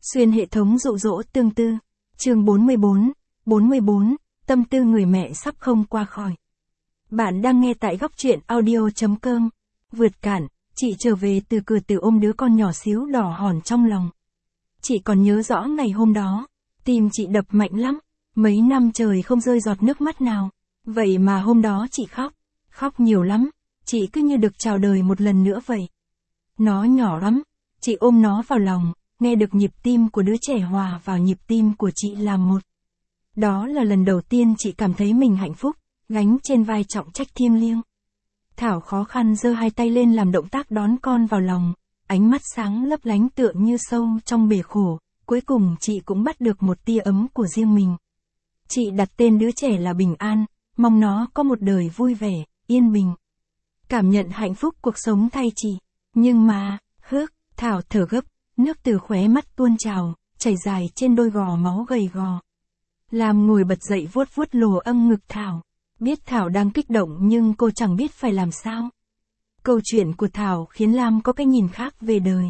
Xuyên hệ thống dụ dỗ tương tư. Chương 44, tâm tư người mẹ sắp không qua khỏi. Bạn đang nghe tại góc truyện audio.com. Vượt cản, chị trở về từ cửa từ ôm đứa con nhỏ xíu đỏ hòn trong lòng. Chị còn nhớ rõ ngày hôm đó, tim chị đập mạnh lắm, mấy năm trời không rơi giọt nước mắt nào. Vậy mà hôm đó chị khóc nhiều lắm, chị cứ như được chào đời một lần nữa vậy. Nó nhỏ lắm, chị ôm nó vào lòng, nghe được nhịp tim của đứa trẻ hòa vào nhịp tim của chị làm một. Đó là lần đầu tiên chị cảm thấy mình hạnh phúc, gánh trên vai trọng trách thiêng liêng. Thảo khó khăn giơ hai tay lên làm động tác đón con vào lòng, ánh mắt sáng lấp lánh tựa như sâu trong bể khổ, cuối cùng chị cũng bắt được một tia ấm của riêng mình. Chị đặt tên đứa trẻ là Bình An, mong nó có một đời vui vẻ, yên bình. Cảm nhận hạnh phúc cuộc sống thay chị. Nhưng mà, Thảo thở gấp, nước từ khóe mắt tuôn trào, chảy dài trên đôi gò máu gầy gò. Lam ngồi bật dậy vuốt vuốt lồ âm ngực Thảo. Biết Thảo đang kích động nhưng cô chẳng biết phải làm sao. Câu chuyện của Thảo khiến Lam có cái nhìn khác về đời.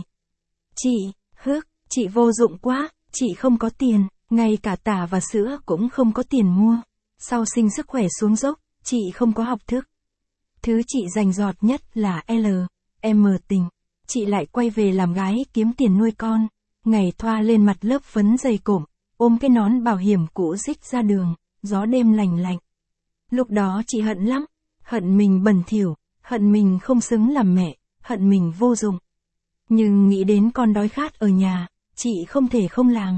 Chị vô dụng quá, chị không có tiền, ngay cả tả và sữa cũng không có tiền mua. Sau sinh sức khỏe xuống dốc, chị không có học thức. Thứ chị dành giọt nhất là M tình. Chị lại quay về làm gái kiếm tiền nuôi con. Ngày thoa lên mặt lớp phấn dày cộm, ôm cái nón bảo hiểm cũ rích ra đường, gió đêm lành lạnh. Lúc đó chị hận lắm, hận mình bẩn thỉu, hận mình không xứng làm mẹ, hận mình vô dụng. Nhưng nghĩ đến con đói khát ở nhà, chị không thể không làm.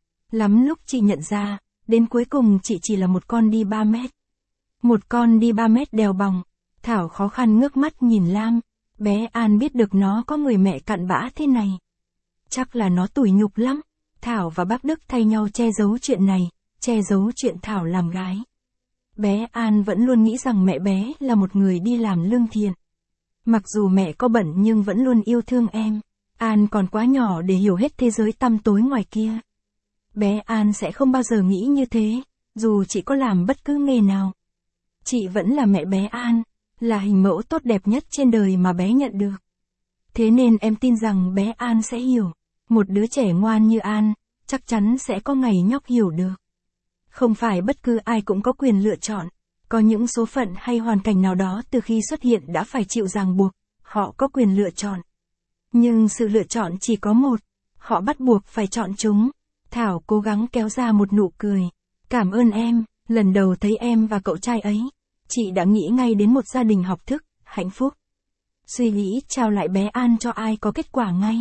Lắm lúc chị nhận ra, đến cuối cùng chị chỉ là một con đi 3 mét. Một con đi 3 mét đèo bòng. Thảo khó khăn ngước mắt nhìn Lam. Bé An biết được nó có người mẹ cặn bã thế này. Chắc là nó tủi nhục lắm. Thảo và bác Đức thay nhau che giấu chuyện này, che giấu chuyện Thảo làm gái. Bé An vẫn luôn nghĩ rằng mẹ bé là một người đi làm lương thiện. Mặc dù mẹ có bận nhưng vẫn luôn yêu thương em. An còn quá nhỏ để hiểu hết thế giới tăm tối ngoài kia. Bé An sẽ không bao giờ nghĩ như thế, dù chị có làm bất cứ nghề nào. Chị vẫn là mẹ bé An, là hình mẫu tốt đẹp nhất trên đời mà bé nhận được. Thế nên em tin rằng bé An sẽ hiểu. Một đứa trẻ ngoan như An, chắc chắn sẽ có ngày nhóc hiểu được. Không phải bất cứ ai cũng có quyền lựa chọn. Có những số phận hay hoàn cảnh nào đó từ khi xuất hiện đã phải chịu ràng buộc, họ có quyền lựa chọn. Nhưng sự lựa chọn chỉ có một, họ bắt buộc phải chọn chúng. Thảo cố gắng kéo ra một nụ cười. Cảm ơn em, lần đầu thấy em và cậu trai ấy, chị đã nghĩ ngay đến một gia đình học thức, hạnh phúc. Suy nghĩ trao lại bé An cho ai có kết quả ngay.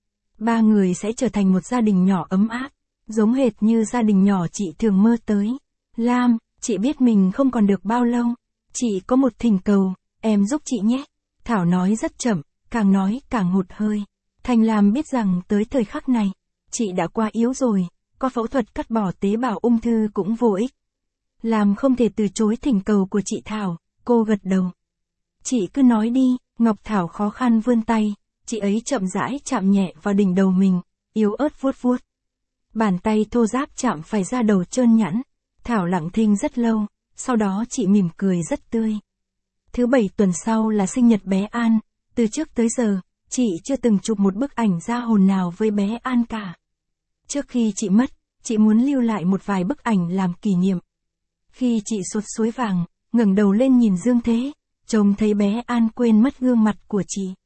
3 người sẽ trở thành một gia đình nhỏ ấm áp, giống hệt như gia đình nhỏ chị thường mơ tới. Lam, chị biết mình không còn được bao lâu. Chị có một thỉnh cầu, em giúp chị nhé. Thảo nói rất chậm, càng nói càng hụt hơi. Thành Lam biết rằng tới thời khắc này, chị đã quá yếu rồi, có phẫu thuật cắt bỏ tế bào ung thư cũng vô ích. Lam không thể từ chối thỉnh cầu của chị Thảo, cô gật đầu. Chị cứ nói đi, Ngọc Thảo khó khăn vươn tay, chị ấy chậm rãi chạm nhẹ vào đỉnh đầu mình, yếu ớt vuốt vuốt. Bàn tay thô ráp chạm phải da đầu trơn nhẵn. Thảo lặng thinh rất lâu, sau đó chị mỉm cười rất tươi. Thứ 7 tuần sau là sinh nhật bé An, từ trước tới giờ, chị chưa từng chụp một bức ảnh da hồn nào với bé An cả. Trước khi chị mất, chị muốn lưu lại một vài bức ảnh làm kỷ niệm. Khi chị sụt suối vàng, ngẩng đầu lên nhìn dương thế, trông thấy bé An quên mất gương mặt của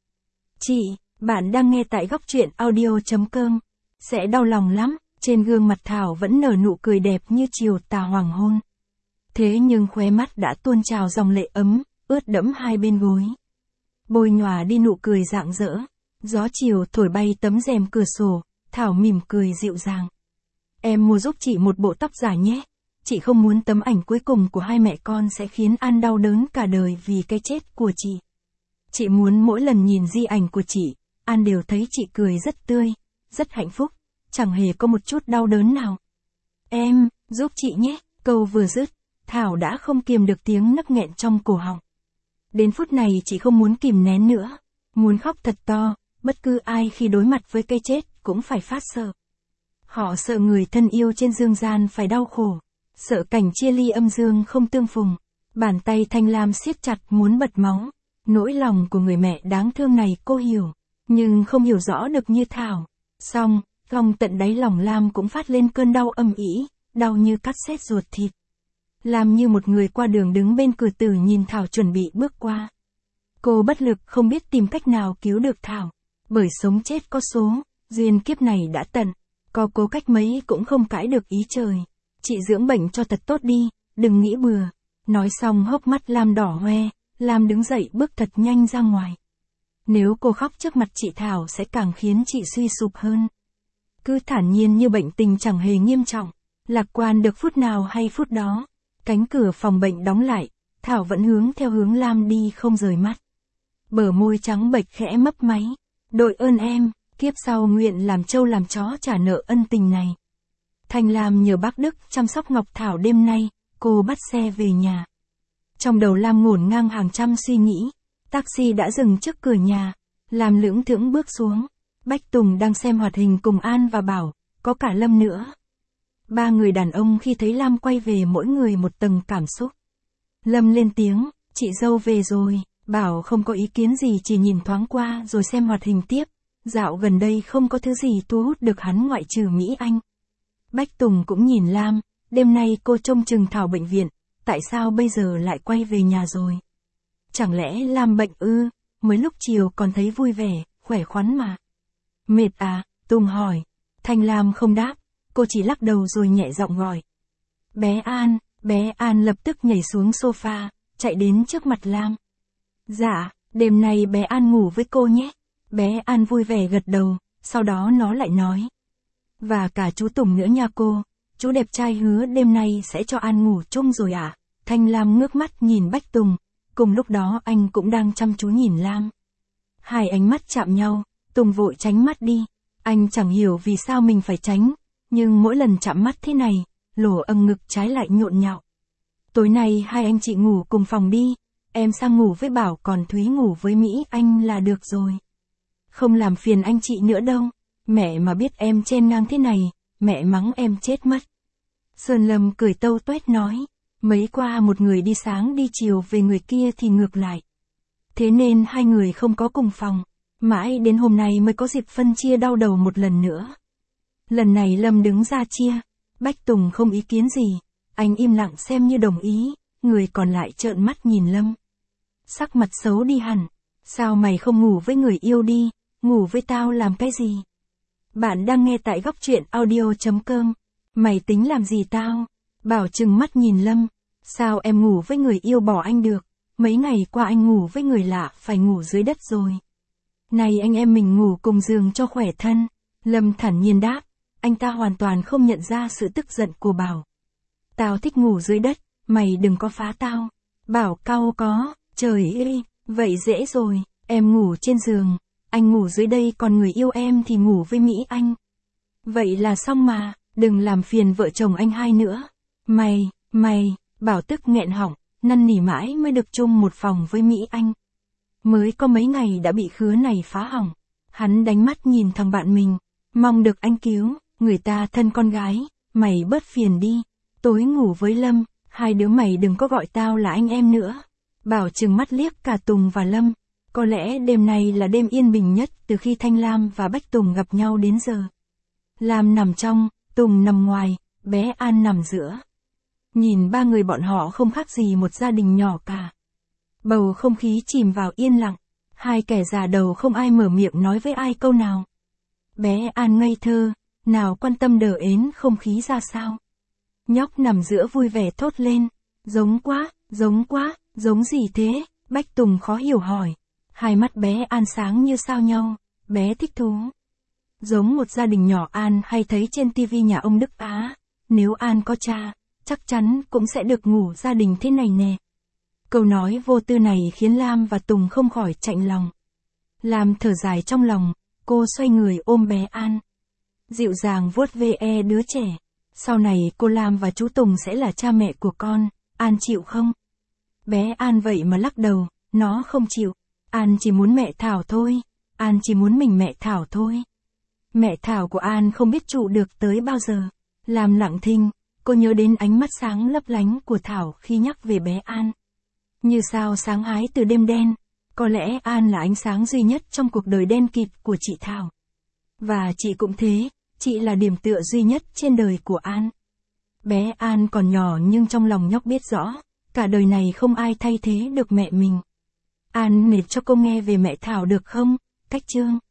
chị. Bạn đang nghe tại góc truyện audio.com. Sẽ đau lòng lắm, trên gương mặt Thảo vẫn nở nụ cười đẹp như chiều tà hoàng hôn. Thế nhưng khóe mắt đã tuôn trào dòng lệ ấm, ướt đẫm hai bên gối. Bôi nhòa đi nụ cười rạng rỡ. Gió chiều thổi bay tấm rèm cửa sổ, Thảo mỉm cười dịu dàng. Em mua giúp chị một bộ tóc giả nhé. Chị không muốn tấm ảnh cuối cùng của hai mẹ con sẽ khiến An đau đớn cả đời vì cái chết của chị. Chị muốn mỗi lần nhìn di ảnh của chị, An đều thấy chị cười rất tươi, rất hạnh phúc, chẳng hề có một chút đau đớn nào. Em, giúp chị nhé. Câu vừa dứt, Thảo đã không kiềm được tiếng nấc nghẹn trong cổ họng. Đến phút này chị không muốn kìm nén nữa, muốn khóc thật to. Bất cứ ai khi đối mặt với cái chết cũng phải phát sợ. Họ sợ người thân yêu trên dương gian phải đau khổ, sợ cảnh chia ly âm dương không tương phùng. Bàn tay Thanh Lam siết chặt muốn bật máu. Nỗi lòng của người mẹ đáng thương này cô hiểu, nhưng không hiểu rõ được như Thảo. Xong, Gong tận đáy lòng Lam cũng phát lên cơn đau âm ỉ, đau như cắt xét ruột thịt. Lam như một người qua đường đứng bên cửa tử nhìn Thảo chuẩn bị bước qua. Cô bất lực không biết tìm cách nào cứu được Thảo. Bởi sống chết có số, duyên kiếp này đã tận. Có cố cách mấy cũng không cãi được ý trời. Chị dưỡng bệnh cho thật tốt đi, đừng nghĩ bừa. Nói xong hốc mắt Lam đỏ hoe, Lam đứng dậy bước thật nhanh ra ngoài. Nếu cô khóc trước mặt chị Thảo sẽ càng khiến chị suy sụp hơn. Cứ thản nhiên như bệnh tình chẳng hề nghiêm trọng, lạc quan được phút nào hay phút đó. Cánh cửa phòng bệnh đóng lại, Thảo vẫn hướng theo hướng Lam đi không rời mắt. Bờ môi trắng bệch khẽ mấp máy. Đội ơn em, kiếp sau nguyện làm trâu làm chó trả nợ ân tình này. Thanh Lam nhờ bác Đức chăm sóc Ngọc Thảo đêm nay, cô bắt xe về nhà. Trong đầu Lam ngổn ngang hàng trăm suy nghĩ. Taxi đã dừng trước cửa nhà. Lam lững thững bước xuống. Bách Tùng đang xem hoạt hình cùng An và Bảo, có cả Lâm nữa. Ba người đàn ông khi thấy Lam quay về mỗi người một tầng cảm xúc. Lâm lên tiếng, chị dâu về rồi. Bảo không có ý kiến gì, chỉ nhìn thoáng qua rồi xem hoạt hình tiếp. Dạo gần đây không có thứ gì thu hút được hắn ngoại trừ Mỹ Anh. Bách Tùng cũng nhìn Lam, đêm nay cô trông chừng Thảo bệnh viện, tại sao bây giờ lại quay về nhà rồi? Chẳng lẽ Lam bệnh ư? Mới lúc chiều còn thấy vui vẻ, khỏe khoắn mà. Mệt à? Tùng hỏi. Thanh Lam không đáp, cô chỉ lắc đầu rồi nhẹ giọng gọi. Bé An lập tức nhảy xuống sofa, chạy đến trước mặt Lam. Dạ, đêm nay bé An ngủ với cô nhé. Bé An vui vẻ gật đầu, sau đó nó lại nói. Và cả chú Tùng nữa nha cô, chú đẹp trai hứa đêm nay sẽ cho An ngủ chung rồi à? Thanh Lam ngước mắt nhìn Bách Tùng, cùng lúc đó anh cũng đang chăm chú nhìn Lam. Hai ánh mắt chạm nhau, Tùng vội tránh mắt đi. Anh chẳng hiểu vì sao mình phải tránh, nhưng mỗi lần chạm mắt thế này, lỗ âng ngực trái lại nhộn nhạo. Tối nay hai anh chị ngủ cùng phòng đi, em sang ngủ với Bảo còn Thúy ngủ với Mỹ Anh là được rồi. Không làm phiền anh chị nữa đâu, mẹ mà biết em chen ngang thế này, mẹ mắng em chết mất. Sơn Lâm cười tâu tuét nói, mấy qua một người đi sáng đi chiều về người kia thì ngược lại. Thế nên hai người không có cùng phòng, mãi đến hôm nay mới có dịp phân chia đau đầu một lần nữa. Lần này Lâm đứng ra chia, Bách Tùng không ý kiến gì, anh im lặng xem như đồng ý, người còn lại trợn mắt nhìn Lâm. Sắc mặt xấu đi hẳn, sao mày không ngủ với người yêu đi, ngủ với tao làm cái gì? Bạn đang nghe tại góc truyện audio.com, mày tính làm gì tao? Bảo trừng mắt nhìn Lâm, sao em ngủ với người yêu bỏ anh được, mấy ngày qua anh ngủ với người lạ phải ngủ dưới đất rồi. Này anh em mình ngủ cùng giường cho khỏe thân. Lâm thản nhiên đáp, anh ta hoàn toàn không nhận ra sự tức giận của Bảo. Tao thích ngủ dưới đất, mày đừng có phá tao. Bảo cau có, trời ơi, vậy dễ rồi, em ngủ trên giường, anh ngủ dưới đây còn người yêu em thì ngủ với Mỹ Anh. Vậy là xong mà, đừng làm phiền vợ chồng anh hai nữa. Mày, Bảo tức nghẹn họng, năn nỉ mãi mới được chung một phòng với Mỹ Anh. Mới có mấy ngày đã bị khứa này phá hỏng. Hắn đánh mắt nhìn thằng bạn mình, mong được anh cứu, người ta thân con gái, mày bớt phiền đi. Tối ngủ với Lâm, hai đứa mày đừng có gọi tao là anh em nữa. Bảo trừng mắt liếc cả Tùng và Lâm. Có lẽ đêm này là đêm yên bình nhất từ khi Thanh Lam và Bách Tùng gặp nhau đến giờ. Lam nằm trong, Tùng nằm ngoài, bé An nằm giữa. Nhìn ba người bọn họ không khác gì một gia đình nhỏ cả. Bầu không khí chìm vào yên lặng, hai kẻ già đầu không ai mở miệng nói với ai câu nào. Bé An ngây thơ, nào quan tâm đờ ến không khí ra sao. Nhóc nằm giữa vui vẻ thốt lên, giống quá, giống gì thế? Bách Tùng khó hiểu hỏi. Hai mắt bé An sáng như sao nhau, bé thích thú. Giống một gia đình nhỏ An hay thấy trên tivi nhà ông Đức Á, nếu An có cha, chắc chắn cũng sẽ được ngủ gia đình thế này nè. Câu nói vô tư này khiến Lam và Tùng không khỏi chạnh lòng. Lam thở dài trong lòng, cô xoay người ôm bé An. Dịu dàng vuốt ve đứa trẻ. Sau này cô Lam và chú Tùng sẽ là cha mẹ của con, An chịu không? Bé An vậy mà lắc đầu, nó không chịu. An chỉ muốn mẹ Thảo thôi, An chỉ muốn mình mẹ Thảo thôi. Mẹ Thảo của An không biết trụ được tới bao giờ. Lam lặng thinh, cô nhớ đến ánh mắt sáng lấp lánh của Thảo khi nhắc về bé An. Như sao sáng hái từ đêm đen, có lẽ An là ánh sáng duy nhất trong cuộc đời đen kịt của chị Thảo. Và chị cũng thế, Chị là điểm tựa duy nhất trên đời của An. Bé An còn nhỏ nhưng trong lòng nhóc biết rõ, cả đời này không ai thay thế được mẹ mình. An kể cho cô nghe về mẹ Thảo được không? Cách chương